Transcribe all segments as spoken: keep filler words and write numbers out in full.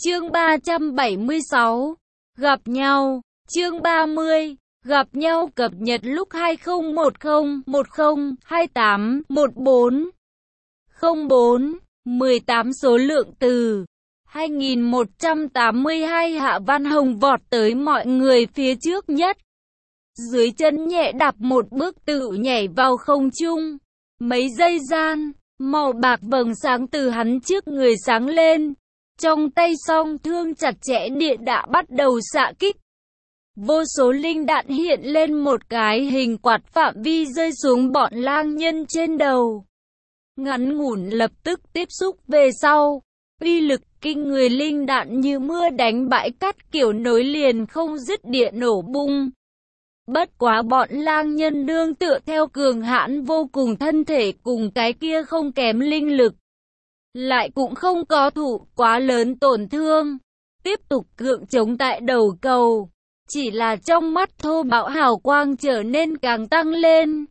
Chương ba trăm bảy mươi sáu. Gặp nhau. Chương ba mươi. Gặp nhau cập nhật lúc hai không một không một không hai tám một bốn không bốn mười tám số lượng từ hai nghìn một trăm tám mươi hai. Hạ Văn Hồng vọt tới mọi người phía trước nhất. Dưới chân nhẹ đạp một bước tự nhảy vào không trung. Mấy giây gian, màu bạc vầng sáng từ hắn trước người sáng lên. Trong tay song thương chặt chẽ điện đã bắt đầu xạ kích. Vô số linh đạn hiện lên một cái hình quạt phạm vi rơi xuống bọn lang nhân trên đầu. Ngắn ngủn lập tức tiếp xúc về sau. Uy lực kinh người linh đạn như mưa đánh bãi cát kiểu nối liền không dứt địa nổ bung. Bất quá bọn lang nhân nương tựa theo cường hãn vô cùng thân thể cùng cái kia không kém linh lực. Lại cũng không có thụ quá lớn tổn thương. Tiếp tục cưỡng chống tại đầu cầu. Chỉ là trong mắt thô bạo hào quang trở nên càng tăng lên.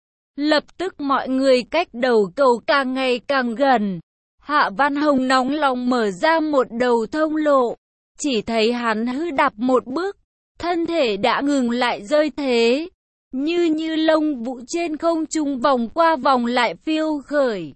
Lập tức mọi người cách đầu cầu càng ngày càng gần. Hạ Văn Hồng nóng lòng mở ra một đầu thông lộ. Chỉ thấy hắn hư đạp một bước. Thân thể đã ngừng lại rơi thế. Như như lông vũ trên không trung vòng qua vòng lại phiêu khởi.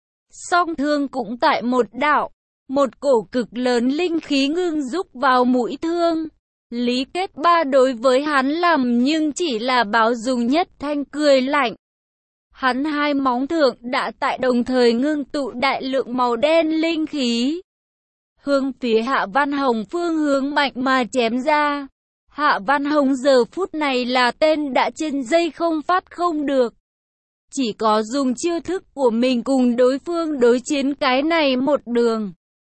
Song thương cũng tại một đạo. Một cổ cực lớn linh khí ngưng rúc vào mũi thương. Lý Kết Ba đối với hắn làm nhưng chỉ là báo dùng nhất thanh cười lạnh. Hắn hai móng thượng đã tại đồng thời ngưng tụ đại lượng màu đen linh khí. Hướng phía Hạ Văn Hồng phương hướng mạnh mà chém ra. Hạ Văn Hồng giờ phút này là tên đã trên dây không phát không được. Chỉ có dùng chiêu thức của mình cùng đối phương đối chiến cái này một đường.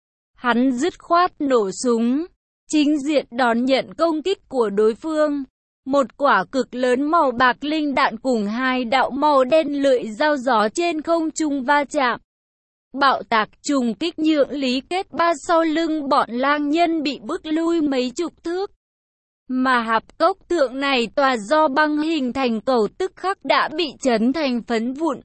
Hắn dứt khoát nổ súng. Chính diện đón nhận công kích của đối phương. Một quả cực lớn màu bạc linh đạn cùng hai đạo màu đen lưỡi dao gió trên không trung va chạm. Bạo tạc trùng kích nhượng Lý Kết Ba sau lưng bọn lang nhân bị bức lui mấy chục thước. Mà hạp cốc thượng này tòa do băng hình thành cầu tức khắc đã bị chấn thành phấn vụn.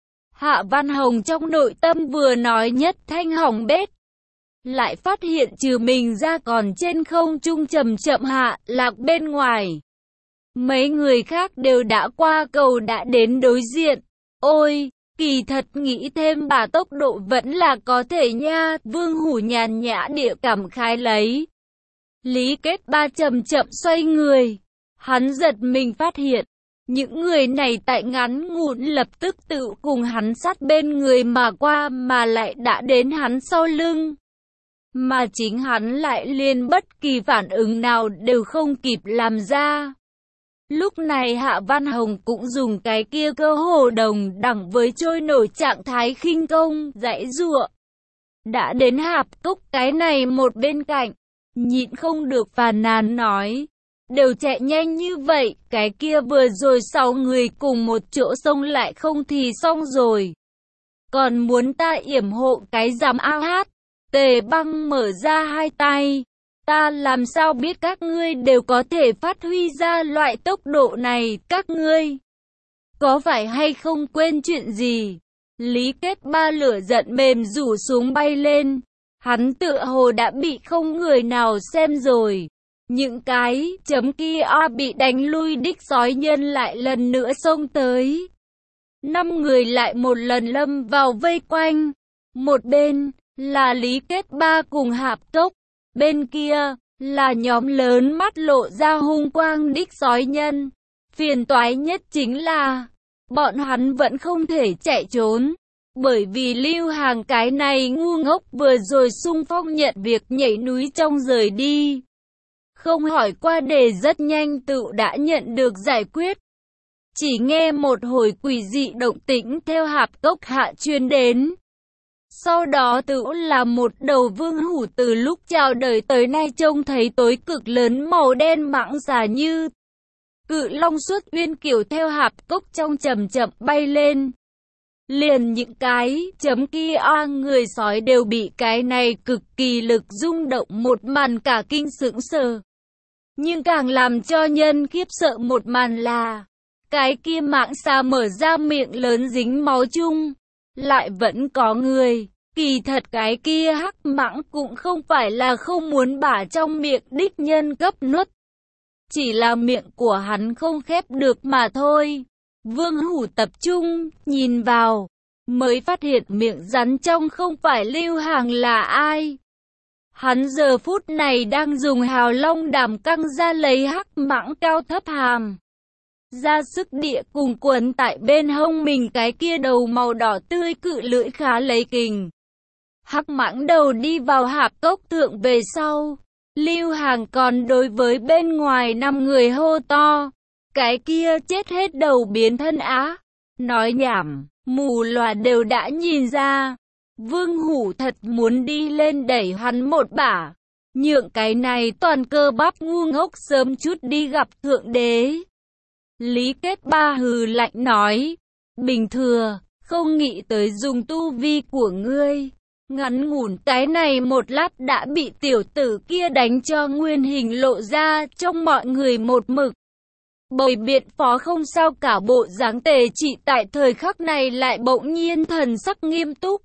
Hạ Văn Hồng trong nội tâm vừa nói nhất thanh hỏng bét. Lại phát hiện trừ mình ra còn trên không trung chậm chậm hạ lạc bên ngoài. Mấy người khác đều đã qua cầu đã đến đối diện. Ôi, kỳ thật nghĩ thêm bà tốc độ vẫn là có thể nha. Vương Hủ nhàn nhã địa cảm khái lấy. Lý Kết Ba chậm chậm xoay người. Hắn giật mình phát hiện. Những người này tại ngắn ngủn lập tức tự cùng hắn sát bên người mà qua mà lại đã đến hắn sau lưng. Mà chính hắn lại liền bất kỳ phản ứng nào đều không kịp làm ra. Lúc này Hạ Văn Hồng cũng dùng cái kia cơ hồ đồng đẳng với trôi nổi trạng thái khinh công, giãy giụa. Đã đến hạp cốc cái này một bên cạnh, nhịn không được phàn nàn nói. Đều chạy nhanh như vậy, cái kia vừa rồi sáu người cùng một chỗ xông lại không thì xong rồi. Còn muốn ta yểm hộ cái giám ao hát. Tề Băng mở ra hai tay. Ta làm sao biết các ngươi đều có thể phát huy ra loại tốc độ này, các ngươi có phải hay không quên chuyện gì? Lý Kết Ba lửa giận mềm rủ xuống bay lên. Hắn tựa hồ đã bị không người nào xem rồi. Những cái chấm kia bị đánh lui đích sói nhân lại lần nữa xông tới. Năm người lại một lần lâm vào vây quanh. Một bên là Lý Kết Ba cùng hạp cốc. Bên kia là nhóm lớn mắt lộ ra hung quang đích sói nhân. Phiền toái nhất chính là bọn hắn vẫn không thể chạy trốn. Bởi vì Lưu Hàng cái này ngu ngốc vừa rồi xung phong nhận việc nhảy núi trong rời đi. Không hỏi qua đề rất nhanh tự đã nhận được giải quyết. Chỉ nghe một hồi quỷ dị động tĩnh theo hạp cốc hạ truyền đến. Sau đó tự là một đầu Vương Hủ từ lúc chào đời tới nay trông thấy tối cực lớn màu đen mãng xà như cự long xuất uyên kiểu theo hạp cốc trong chậm chậm bay lên. Liền những cái chấm kia a người sói đều bị cái này cực kỳ lực rung động một màn cả kinh sững sờ. Nhưng càng làm cho nhân khiếp sợ một màn là cái kia mãng xà mở ra miệng lớn dính máu chung. Lại vẫn có người Kỳ thật cái kia hắc mãng cũng không phải là không muốn bả trong miệng đích nhân cấp nuốt. Chỉ là miệng của hắn không khép được mà thôi. Vương Hủ tập trung, nhìn vào, mới phát hiện miệng rắn trong không phải Lưu Hàng là ai. Hắn giờ phút này đang dùng hào long đàm căng ra lấy hắc mãng cao thấp hàm. Ra sức địa cùng quấn tại bên hông mình cái kia đầu màu đỏ tươi cự lưỡi khá lấy kình. Hắc mãng đầu đi vào hạp cốc thượng về sau. Lưu Hàng còn đối với bên ngoài năm người hô to. Cái kia chết hết đầu biến thân á. Nói nhảm, mù lòa đều đã nhìn ra. Vương Hủ thật muốn đi lên đẩy hắn một bả. Nhượng cái này toàn cơ bắp ngu ngốc sớm chút đi gặp thượng đế. Lý Kết Ba hừ lạnh nói. Bình thừa, không nghĩ tới dùng tu vi của ngươi. Ngắn ngủn cái này một lát đã bị tiểu tử kia đánh cho nguyên hình lộ ra trong mọi người một mực. Bồi biện phó không sao cả bộ dáng Tề Trị tại thời khắc này lại bỗng nhiên thần sắc nghiêm túc.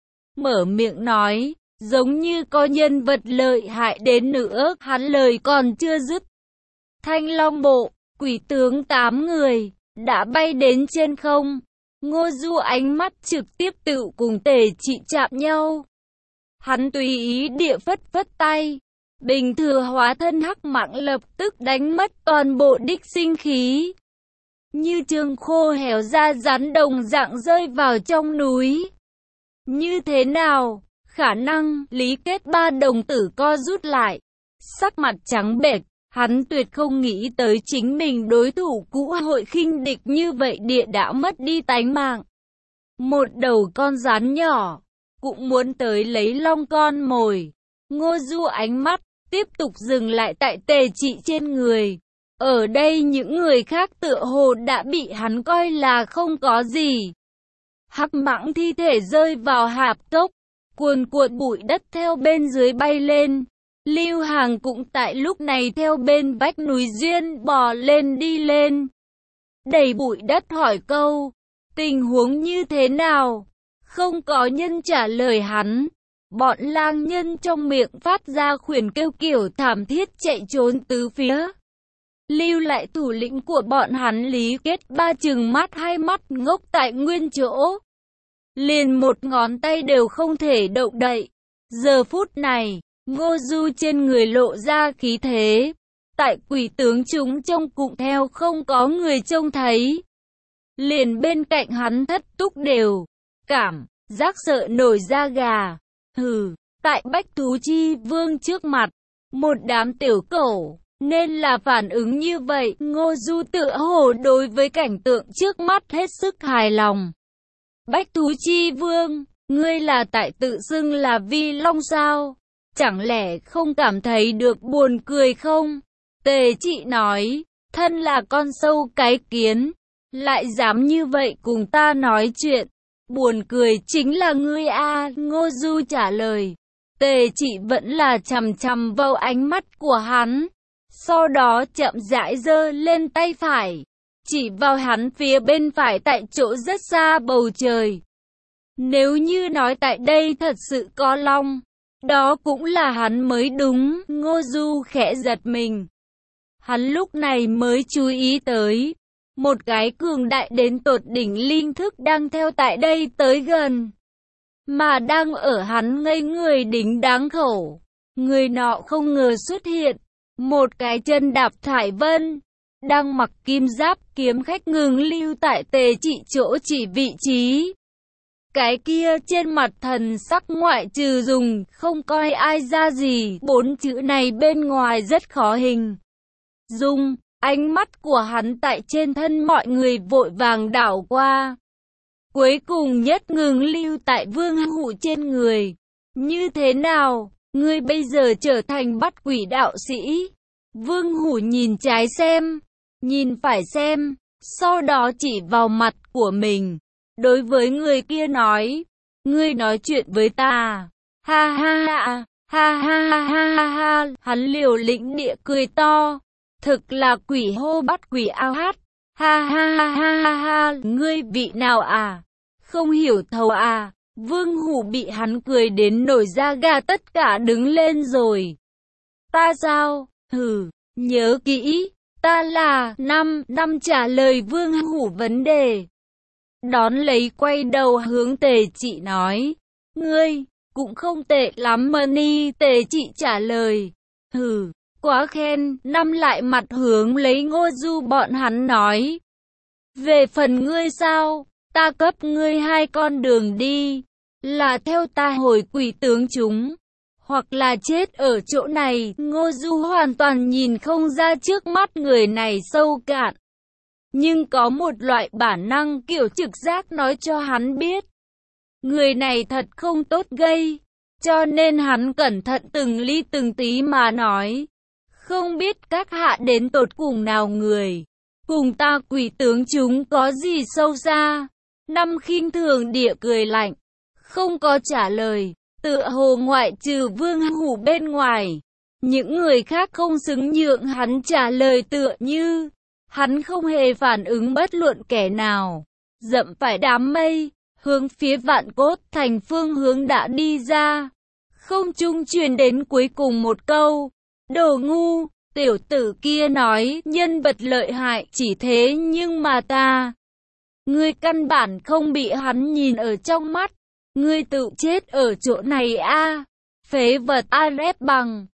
Mở miệng nói, giống như có nhân vật lợi hại đến nữa, hắn lời còn chưa dứt. Thanh Long Bộ, quỷ tướng tám người, đã bay đến trên không. Ngô Du ánh mắt trực tiếp tự cùng Tề Trị chạm nhau. Hắn tùy ý địa phất phất tay. Bình thừa hóa thân hắc mãng lập tức đánh mất toàn bộ đích sinh khí. Như trường khô héo ra rắn đồng dạng rơi vào trong núi. Như thế nào? Khả năng, Lý Kết Ba đồng tử co rút lại. Sắc mặt trắng bệch, hắn tuyệt không nghĩ tới chính mình đối thủ cũ hội khinh địch như vậy địa đã mất đi tánh mạng. Một đầu con rắn nhỏ, cũng muốn tới lấy long con mồi. Ngô Du ánh mắt tiếp tục dừng lại tại Tề Trị trên người. Ở đây những người khác tựa hồ đã bị hắn coi là không có gì. Hắc mãng thi thể rơi vào hạp cốc, cuồn cuộn bụi đất theo bên dưới bay lên. Lưu Hàng cũng tại lúc này theo bên vách núi duyên bò lên đi lên. Đầy bụi đất hỏi câu, tình huống như thế nào? Không có nhân trả lời hắn. Bọn lang nhân trong miệng phát ra khuyển kêu kiểu thảm thiết chạy trốn tứ phía. Lưu lại thủ lĩnh của bọn hắn Lý Kết Ba trừng mắt hai mắt ngốc tại nguyên chỗ. Liền một ngón tay đều không thể động đậy. Giờ phút này, Ngô Du trên người lộ ra khí thế. Tại quỷ tướng chúng trông cũng theo không có người trông thấy. Liền bên cạnh hắn thất túc đều. Cảm, giác sợ nổi da gà. Hừ, tại Bách Thú Chi Vương trước mặt, một đám tiểu cẩu, nên là phản ứng như vậy. Ngô Du tựa hồ đối với cảnh tượng trước mắt hết sức hài lòng. Bách Thú Chi Vương, ngươi là tại tự xưng là Vi Long sao? Chẳng lẽ không cảm thấy được buồn cười không? Tề Trị nói, thân là con sâu cái kiến, lại dám như vậy cùng ta nói chuyện. Buồn cười chính là ngươi a. Ngô Du trả lời. Tề Trị vẫn là chằm chằm vào ánh mắt của hắn. Sau đó chậm rãi giơ lên tay phải, chỉ vào hắn phía bên phải tại chỗ rất xa bầu trời. Nếu như nói tại đây thật sự có long, đó cũng là hắn mới đúng. Ngô Du khẽ giật mình. Hắn lúc này mới chú ý tới một cái cường đại đến tột đỉnh linh thức đang theo tại đây tới gần. Mà đang ở hắn ngây người đính đáng khẩu. Người nọ không ngờ xuất hiện. Một cái chân đạp thải vân. Đang mặc kim giáp kiếm khách ngừng lưu tại Tề Trị chỗ chỉ vị trí. Cái kia trên mặt thần sắc ngoại trừ dùng không coi ai ra gì. Bốn chữ này bên ngoài rất khó hình dung. Ánh mắt của hắn tại trên thân mọi người vội vàng đảo qua. Cuối cùng nhất ngừng lưu tại Vương Hủ trên người. Như thế nào, ngươi bây giờ trở thành bắt quỷ đạo sĩ? Vương Hủ nhìn trái xem, nhìn phải xem, sau đó chỉ vào mặt của mình. Đối với người kia nói, ngươi nói chuyện với ta. Ha ha ha, ha ha ha ha ha ha, hắn liều lĩnh địa cười to. Thực là quỷ hô bắt quỷ ao hát. Ha ha ha ha ha ha, ngươi vị nào à? Không hiểu thấu à? Vương Hủ bị hắn cười đến nổi da gà tất cả đứng lên rồi. Ta sao? Hừ, nhớ kỹ, ta là năm, năm trả lời Vương Hủ vấn đề. Đón lấy quay đầu hướng Tề Trị nói, ngươi, cũng không tệ lắm Mani. Tề Trị trả lời, hừ, quá khen. Năm lại mặt hướng lấy Ngô Du bọn hắn nói, về phần ngươi sao, ta cấp ngươi hai con đường đi, là theo ta hồi quỷ tướng chúng, hoặc là chết ở chỗ này. Ngô Du hoàn toàn nhìn không ra trước mắt người này sâu cạn, nhưng có một loại bản năng kiểu trực giác nói cho hắn biết, người này thật không tốt gây, cho nên hắn cẩn thận từng ly từng tí mà nói, không biết các hạ đến tột cùng nào người, cùng ta quỷ tướng chúng có gì sâu xa. Năm khinh thường địa cười lạnh, không có trả lời, tựa hồ ngoại trừ Vương Hủ bên ngoài, những người khác không xứng nhượng hắn trả lời, tựa như hắn không hề phản ứng bất luận kẻ nào. Dậm phải đám mây, hướng phía Vạn Cốt Thành phương hướng đã đi ra. Không trung truyền đến cuối cùng một câu, đồ ngu. Tiểu tử kia nói, nhân vật lợi hại, chỉ thế nhưng mà ta, ngươi căn bản không bị hắn nhìn ở trong mắt, ngươi tự chết ở chỗ này a, phế vật. A Rép Bằng